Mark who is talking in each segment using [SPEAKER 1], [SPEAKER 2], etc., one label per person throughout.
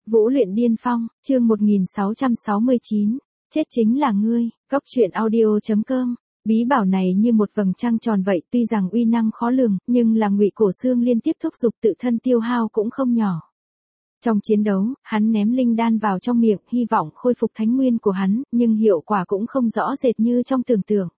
[SPEAKER 1] Vũ luyện điên phong, chương 1669. Chết chính là ngươi, góc truyện audio.com. Bí bảo này như một vầng trăng tròn vậy, tuy rằng uy năng khó lường, nhưng là Ngụy Cổ Xương liên tiếp thúc giục tự thân tiêu hao cũng không nhỏ. Trong chiến đấu, hắn ném linh đan vào trong miệng, hy vọng khôi phục thánh nguyên của hắn, nhưng hiệu quả cũng không rõ rệt như trong tưởng tượng.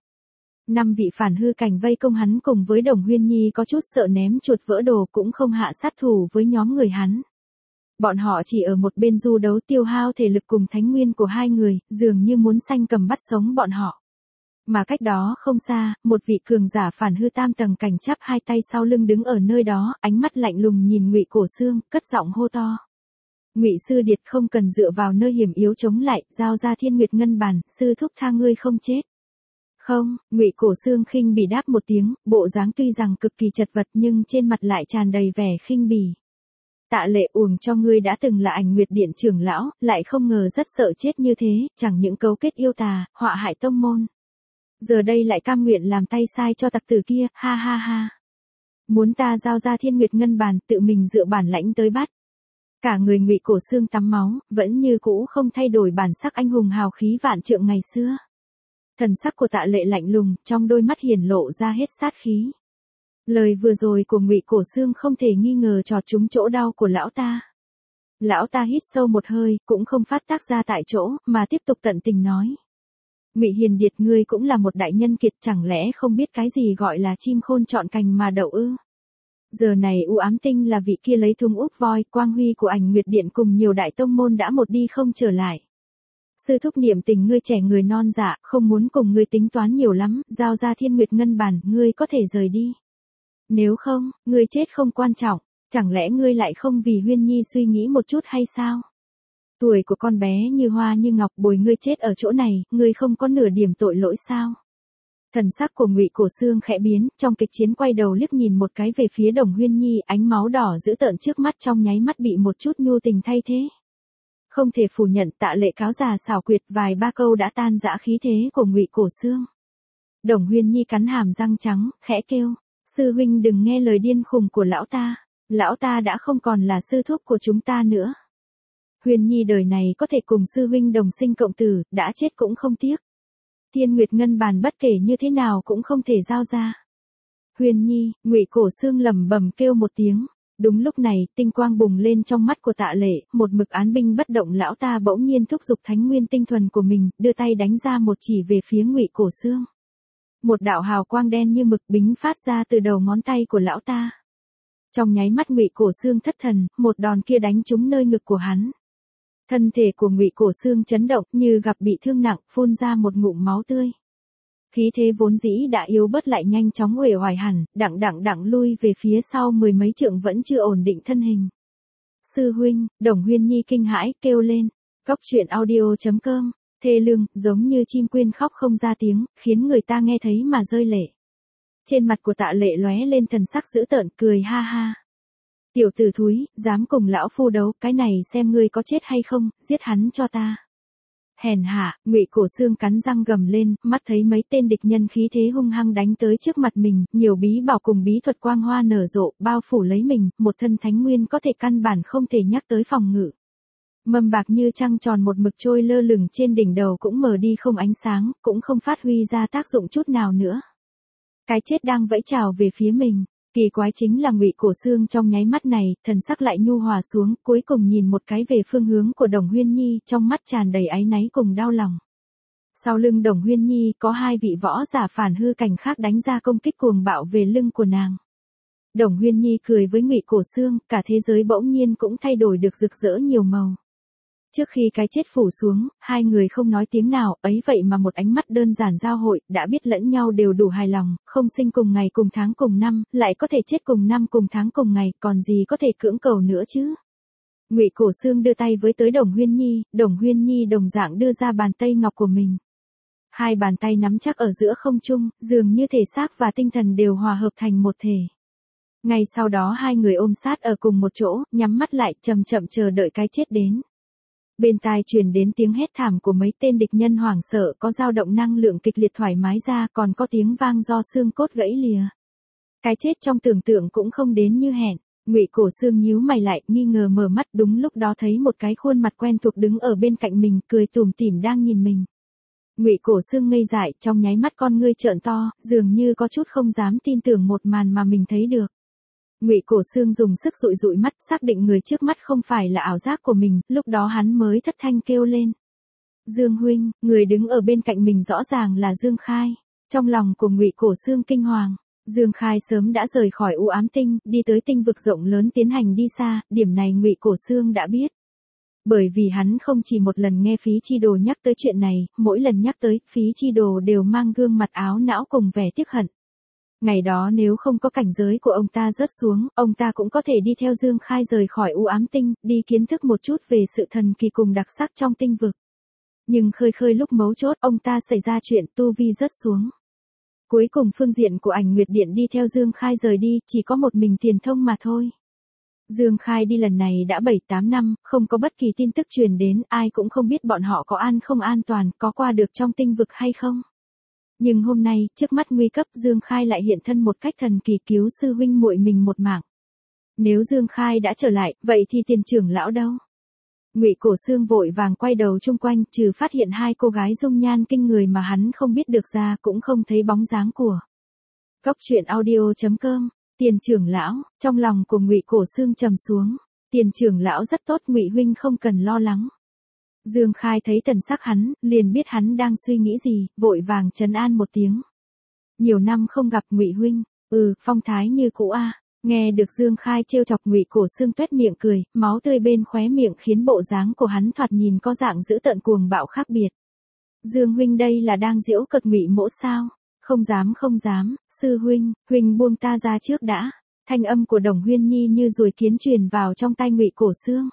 [SPEAKER 1] 5 vị phản hư cảnh vây công hắn cùng với Đồng Huyên Nhi có chút sợ ném chuột vỡ đồ cũng không hạ sát thủ với nhóm người hắn. Bọn họ chỉ ở một bên du đấu tiêu hao thể lực cùng thánh nguyên của hai người, dường như muốn sanh cầm bắt sống bọn họ. Mà cách đó không xa, một vị cường giả phản hư tam tầng cảnh chắp hai tay sau lưng đứng ở nơi đó, ánh mắt lạnh lùng nhìn Ngụy Cổ Xương, cất giọng hô to. Ngụy sư điệt không cần dựa vào nơi hiểm yếu chống lại, giao ra Thiên Nguyệt Ngân Bàn, sư thúc tha ngươi không chết. Không, Ngụy Cổ Xương khinh bỉ đáp một tiếng, bộ dáng tuy rằng cực kỳ chật vật nhưng trên mặt lại tràn đầy vẻ khinh bỉ. Tạ Lệ uổng cho ngươi đã từng là Ảnh Nguyệt Điện trưởng lão, lại không ngờ rất sợ chết như thế, chẳng những cấu kết yêu tà, họa hại tông môn. Giờ đây lại cam nguyện làm tay sai cho tặc tử kia, ha ha ha. Muốn ta giao ra Thiên Nguyệt Ngân Bàn, tự mình dựa bản lãnh tới bắt. Cả người Ngụy Cổ Xương tắm máu, vẫn như cũ không thay đổi bản sắc anh hùng hào khí vạn trượng ngày xưa. Thần sắc của Tạ Lệ lạnh lùng, trong đôi mắt hiển lộ ra hết sát khí. Lời vừa rồi của Ngụy Cổ Xương không thể nghi ngờ chọt trúng chỗ đau của lão ta. Lão ta hít sâu một hơi, cũng không phát tác ra tại chỗ, mà tiếp tục tận tình nói. Ngụy Hiền Điệt, ngươi cũng là một đại nhân kiệt, chẳng lẽ không biết cái gì gọi là chim khôn chọn cành mà đậu ư? Giờ này U Ám Tinh là vị kia lấy thung úp voi, quang huy của Ảnh Nguyệt Điện cùng nhiều đại tông môn đã một đi không trở lại. Sư thúc niệm tình ngươi trẻ người non dạ, không muốn cùng ngươi tính toán nhiều lắm, giao ra Thiên Nguyệt Ngân Bàn, ngươi có thể rời đi. Nếu không, ngươi chết không quan trọng, chẳng lẽ ngươi lại không vì Huyên Nhi suy nghĩ một chút hay sao? Tuổi của con bé như hoa như ngọc, bồi ngươi chết ở chỗ này, ngươi không có nửa điểm tội lỗi sao? Thần sắc của Ngụy Cổ Xương khẽ biến, trong kịch chiến quay đầu liếc nhìn một cái về phía Đồng Huyên Nhi, ánh máu đỏ dữ tợn trước mắt trong nháy mắt bị một chút nhu tình thay thế. Không thể phủ nhận, Tạ Lệ cáo già xảo quyệt vài ba câu đã tan rã khí thế của Ngụy Cổ Xương. Đồng Huyên Nhi cắn hàm răng trắng, khẽ kêu, sư huynh đừng nghe lời điên khùng của lão ta đã không còn là sư thúc của chúng ta nữa. Huyên Nhi đời này có thể cùng sư huynh đồng sinh cộng tử, đã chết cũng không tiếc. Thiên Nguyệt Ngân Bàn bất kể như thế nào cũng không thể giao ra. Huyên Nhi, Ngụy Cổ Xương lẩm bẩm kêu một tiếng. Đúng lúc này, tinh quang bùng lên trong mắt của Tạ Lệ, một mực án binh bất động lão ta bỗng nhiên thúc giục thánh nguyên tinh thuần của mình, đưa tay đánh ra một chỉ về phía Ngụy Cổ Xương. Một đạo hào quang đen như mực bính phát ra từ đầu ngón tay của lão ta. Trong nháy mắt Ngụy Cổ Xương thất thần, một đòn kia đánh trúng nơi ngực của hắn. Thân thể của Ngụy Cổ Xương chấn động như gặp bị thương nặng, phun ra một ngụm máu tươi. Khí thế vốn dĩ đã yếu bớt lại nhanh chóng uể oải hẳn, đặng lui về phía sau mười mấy trượng vẫn chưa ổn định thân hình. Sư huynh, Đồng Huyên Nhi kinh hãi, kêu lên. Góc truyện audio.com, thê lương, giống như chim quyên khóc không ra tiếng, khiến người ta nghe thấy mà rơi lệ. Trên mặt của Tạ Lệ lóe lên thần sắc dữ tợn, cười ha ha. Tiểu tử thúi, dám cùng lão phu đấu, cái này xem ngươi có chết hay không, giết hắn cho ta. Hèn hạ, Ngụy Cổ Xương cắn răng gầm lên, mắt thấy mấy tên địch nhân khí thế hung hăng đánh tới trước mặt mình, nhiều bí bảo cùng bí thuật quang hoa nở rộ, bao phủ lấy mình, một thân thánh nguyên có thể căn bản không thể nhắc tới phòng ngự. Mâm bạc như trăng tròn một mực trôi lơ lửng trên đỉnh đầu cũng mờ đi không ánh sáng, cũng không phát huy ra tác dụng chút nào nữa. Cái chết đang vẫy chào về phía mình. Kỳ quái chính là Ngụy Cổ Xương trong nháy mắt này, thần sắc lại nhu hòa xuống, cuối cùng nhìn một cái về phương hướng của Đồng Huyên Nhi, trong mắt tràn đầy áy náy cùng đau lòng. Sau lưng Đồng Huyên Nhi có hai vị võ giả phản hư cảnh khác đánh ra công kích cuồng bạo về lưng của nàng. Đồng Huyên Nhi cười với Ngụy Cổ Xương, cả thế giới bỗng nhiên cũng thay đổi được rực rỡ nhiều màu. Trước khi cái chết phủ xuống, hai người không nói tiếng nào, ấy vậy mà một ánh mắt đơn giản giao hội, đã biết lẫn nhau đều đủ hài lòng, không sinh cùng ngày cùng tháng cùng năm, lại có thể chết cùng năm cùng tháng cùng ngày, còn gì có thể cưỡng cầu nữa chứ. Ngụy Cổ Xương đưa tay với tới Đồng Huyên Nhi đồng dạng đưa ra bàn tay ngọc của mình. Hai bàn tay nắm chắc ở giữa không trung, dường như thể xác và tinh thần đều hòa hợp thành một thể. Ngay sau đó hai người ôm sát ở cùng một chỗ, nhắm mắt lại, chậm chậm chờ đợi cái chết đến. Bên tai truyền đến tiếng hét thảm của mấy tên địch nhân hoảng sợ, có dao động năng lượng kịch liệt thoải mái ra, còn có tiếng vang do xương cốt gãy lìa. Cái chết trong tưởng tượng cũng không đến như hẹn. Ngụy Cổ Xương nhíu mày lại, nghi ngờ mở mắt, đúng lúc đó thấy một cái khuôn mặt quen thuộc đứng ở bên cạnh mình, cười tủm tỉm đang nhìn mình. Ngụy Cổ Xương ngây dại, trong nháy mắt con ngươi trợn to, dường như có chút không dám tin tưởng một màn mà mình thấy được. Ngụy Cổ Xương dùng sức dụi dụi mắt, xác định người trước mắt không phải là ảo giác của mình, lúc đó hắn mới thất thanh kêu lên. Dương huynh, người đứng ở bên cạnh mình rõ ràng là Dương Khai. Trong lòng của Ngụy Cổ Xương kinh hoàng, Dương Khai sớm đã rời khỏi u ám tinh, đi tới tinh vực rộng lớn tiến hành đi xa, điểm này Ngụy Cổ Xương đã biết. Bởi vì hắn không chỉ một lần nghe Phí Chi Đồ nhắc tới chuyện này, mỗi lần nhắc tới, Phí Chi Đồ đều mang gương mặt áo não cùng vẻ tiếc hận. Ngày đó nếu không có cảnh giới của ông ta rớt xuống, ông ta cũng có thể đi theo Dương Khai rời khỏi u ám tinh, đi kiến thức một chút về sự thần kỳ cùng đặc sắc trong tinh vực. Nhưng khơi khơi lúc mấu chốt, ông ta xảy ra chuyện tu vi rớt xuống. Cuối cùng phương diện của Ảnh Nguyệt Điện đi theo Dương Khai rời đi, chỉ có một mình Tiền Thông mà thôi. Dương Khai đi lần này đã 7-8 năm, không có bất kỳ tin tức truyền đến, ai cũng không biết bọn họ có an không an toàn, có qua được trong tinh vực hay không. Nhưng hôm nay, trước mắt nguy cấp, Dương Khai lại hiện thân một cách thần kỳ cứu sư huynh muội mình một mạng. Nếu Dương Khai đã trở lại, vậy thì Tiền trưởng lão đâu? Ngụy Cổ Xương vội vàng quay đầu chung quanh, trừ phát hiện hai cô gái dung nhan kinh người mà hắn không biết được ra, cũng không thấy bóng dáng của. Góc truyện audio.com, Tiền trưởng lão, trong lòng của Ngụy Cổ Xương trầm xuống. Tiền trưởng lão rất tốt, Ngụy huynh không cần lo lắng. Dương Khai thấy thần sắc hắn, liền biết hắn đang suy nghĩ gì, vội vàng trấn an một tiếng. Nhiều năm không gặp Ngụy huynh, phong thái như cũ a. Nghe được Dương Khai trêu chọc, Ngụy Cổ Xương tuét miệng cười, máu tươi bên khóe miệng khiến bộ dáng của hắn thoạt nhìn có dạng dữ tợn cuồng bạo khác biệt. Dương huynh đây là đang giễu cợt Ngụy mỗ sao? Không dám, sư huynh buông ta ra trước đã. Thanh âm của Đồng Huyên Nhi như ruồi kiến truyền vào trong tai Ngụy Cổ Xương.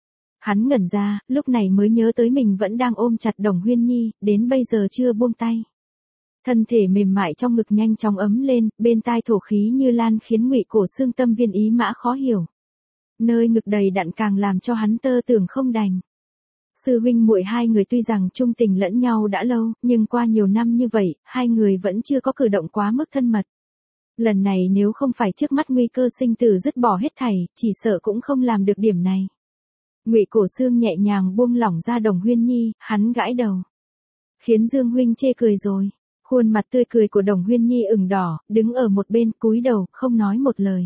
[SPEAKER 1] Hắn ngẩn ra, lúc này mới nhớ tới mình vẫn đang ôm chặt Đồng Huyên Nhi, đến bây giờ chưa buông tay. Thân thể mềm mại trong ngực nhanh chóng ấm lên, bên tai thổ khí như lan khiến Ngụy Cổ Xương tâm viên ý mã khó hiểu. Nơi ngực đầy đặn càng làm cho hắn tơ tưởng không đành. Sư huynh muội hai người tuy rằng chung tình lẫn nhau đã lâu, nhưng qua nhiều năm như vậy, hai người vẫn chưa có cử động quá mức thân mật. Lần này nếu không phải trước mắt nguy cơ sinh tử dứt bỏ hết thảy, chỉ sợ cũng không làm được điểm này. Ngụy Cổ Xương nhẹ nhàng buông lỏng ra Đồng Huyên Nhi, hắn gãi đầu. Khiến Dương huynh chê cười rồi. Khuôn mặt tươi cười của Đồng Huyên Nhi ửng đỏ, đứng ở một bên, cúi đầu, không nói một lời.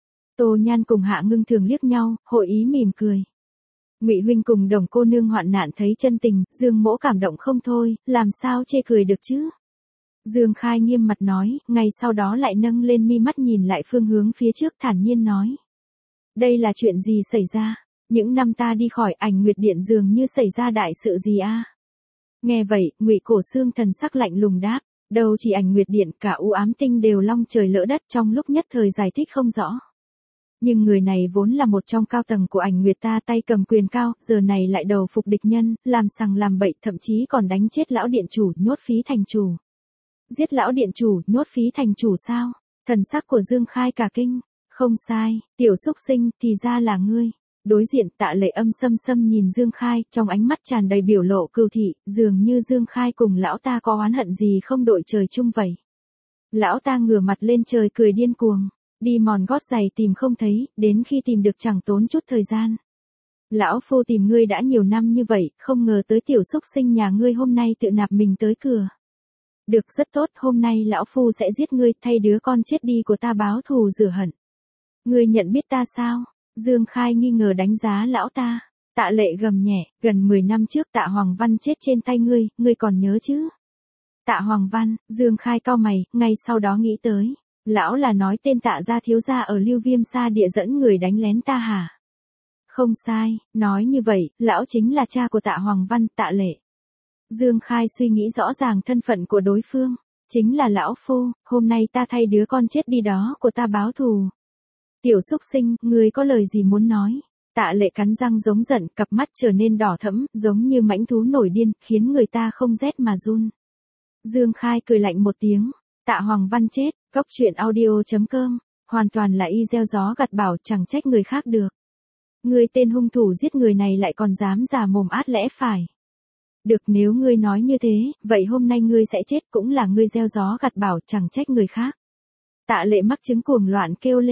[SPEAKER 1] Tô Nhan cùng Hạ Ngưng Thường liếc nhau, hội ý mỉm cười. Ngụy huynh cùng Đồng cô nương hoạn nạn thấy chân tình, Dương mỗ cảm động không thôi, làm sao chê cười được chứ? Dương Khai nghiêm mặt nói, ngay sau đó lại nâng lên mi mắt nhìn lại phương hướng phía trước, thản nhiên nói. Đây là chuyện gì xảy ra? Những năm ta đi khỏi Ảnh Nguyệt Điện dường như xảy ra đại sự gì a? Nghe vậy, Ngụy Cổ Xương thần sắc lạnh lùng đáp, đâu chỉ Ảnh Nguyệt Điện, cả u ám tinh đều long trời lỡ đất, trong lúc nhất thời giải thích không rõ. Nhưng người này vốn là một trong cao tầng của Ảnh Nguyệt ta, tay cầm quyền cao, giờ này lại đầu phục địch nhân, làm sằng làm bậy, thậm chí còn đánh chết lão điện chủ, nhốt Phí thành chủ. Giết lão điện chủ, nhốt Phí thành chủ sao? Thần sắc của Dương Khai cả kinh. Không sai, tiểu xúc sinh, thì ra là ngươi. Đối diện Tạ Lệ âm sâm nhìn Dương Khai, trong ánh mắt tràn đầy biểu lộ cừu thị, dường như Dương Khai cùng lão ta có oán hận gì không đội trời chung vậy. Lão ta ngửa mặt lên trời cười điên cuồng, đi mòn gót giày tìm không thấy, đến khi tìm được chẳng tốn chút thời gian. Lão phu tìm ngươi đã nhiều năm như vậy, không ngờ tới tiểu xúc sinh nhà ngươi hôm nay tự nạp mình tới cửa. Được, rất tốt, hôm nay lão phu sẽ giết ngươi, thay đứa con chết đi của ta báo thù rửa hận. Ngươi nhận biết ta sao? Dương Khai nghi ngờ đánh giá lão ta. Tạ Lệ gầm nhẹ, gần 10 năm trước Tạ Hoàng Văn chết trên tay ngươi còn nhớ chứ? Tạ Hoàng Văn, Dương Khai cau mày, ngay sau đó nghĩ tới. Lão là nói tên Tạ gia thiếu gia ở Lưu Viêm Sa Địa dẫn người đánh lén ta hả? Không sai, nói như vậy, lão chính là cha của Tạ Hoàng Văn, Tạ Lệ. Dương Khai suy nghĩ rõ ràng thân phận của đối phương. Chính là lão phu, hôm nay ta thay đứa con chết đi đó của ta báo thù. Tiểu xúc sinh, ngươi có lời gì muốn nói? Tạ Lệ cắn răng giống giận, cặp mắt trở nên đỏ thẫm, giống như mãnh thú nổi điên, khiến người ta không rét mà run. Dương Khai cười lạnh một tiếng, Tạ Hoàng Văn chết, góc truyện audio.com, hoàn toàn là y gieo gió gặt bão, chẳng trách người khác được. Ngươi tên hung thủ giết người này lại còn dám giả mồm át lẽ phải. Được, nếu ngươi nói như thế, vậy hôm nay ngươi sẽ chết, cũng là ngươi gieo gió gặt bão, chẳng trách người khác. Tạ Lệ mắc chứng cuồng loạn kêu lên.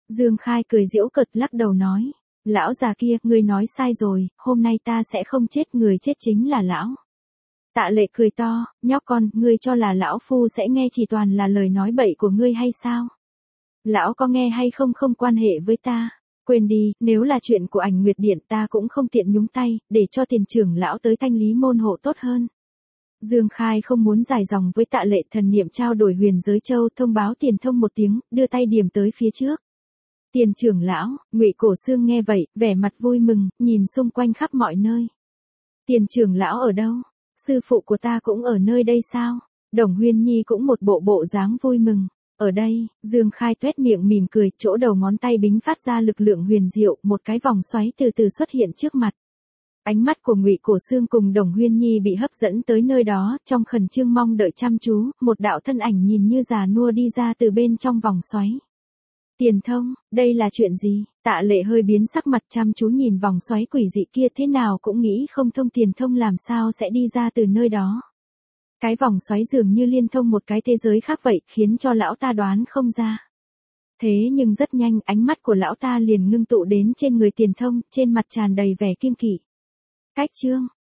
[SPEAKER 1] Dương Khai cười giễu cợt lắc đầu nói. Lão già kia, ngươi nói sai rồi, hôm nay ta sẽ không chết, người chết chính là lão. Tạ Lệ cười to, nhóc con, ngươi cho là lão phu sẽ nghe chỉ toàn là lời nói bậy của ngươi hay sao? Lão có nghe hay không không quan hệ với ta. Quên đi, nếu là chuyện của Ảnh Nguyệt Điện ta cũng không tiện nhúng tay, để cho tiền trưởng lão tới thanh lý môn hộ tốt hơn. Dương Khai không muốn dài dòng với Tạ Lệ, thần niệm trao đổi huyền giới châu, thông báo Tiền Thông một tiếng, đưa tay điểm tới phía trước. Tiền trưởng lão, Ngụy Cổ Xương nghe vậy, vẻ mặt vui mừng, nhìn xung quanh khắp mọi nơi. Tiền trưởng lão ở đâu? Sư phụ của ta cũng ở nơi đây sao? Đồng Huyên Nhi cũng một bộ dáng vui mừng. Ở đây, Dương Khai tuét miệng mỉm cười, chỗ đầu ngón tay bính phát ra lực lượng huyền diệu, một cái vòng xoáy từ từ xuất hiện trước mặt. Ánh mắt của Ngụy Cổ Xương cùng Đồng Huyên Nhi bị hấp dẫn tới nơi đó, trong khẩn trương mong đợi chăm chú, một đạo thân ảnh nhìn như già nua đi ra từ bên trong vòng xoáy. Tiền Thông, đây là chuyện gì? Tạ Lệ hơi biến sắc mặt chăm chú nhìn vòng xoáy quỷ dị kia, thế nào cũng nghĩ không thông Tiền Thông làm sao sẽ đi ra từ nơi đó. Cái vòng xoáy dường như liên thông một cái thế giới khác vậy, khiến cho lão ta đoán không ra. Thế nhưng rất nhanh, ánh mắt của lão ta liền ngưng tụ đến trên người Tiền Thông, trên mặt tràn đầy vẻ kiêng kỵ. Cách chương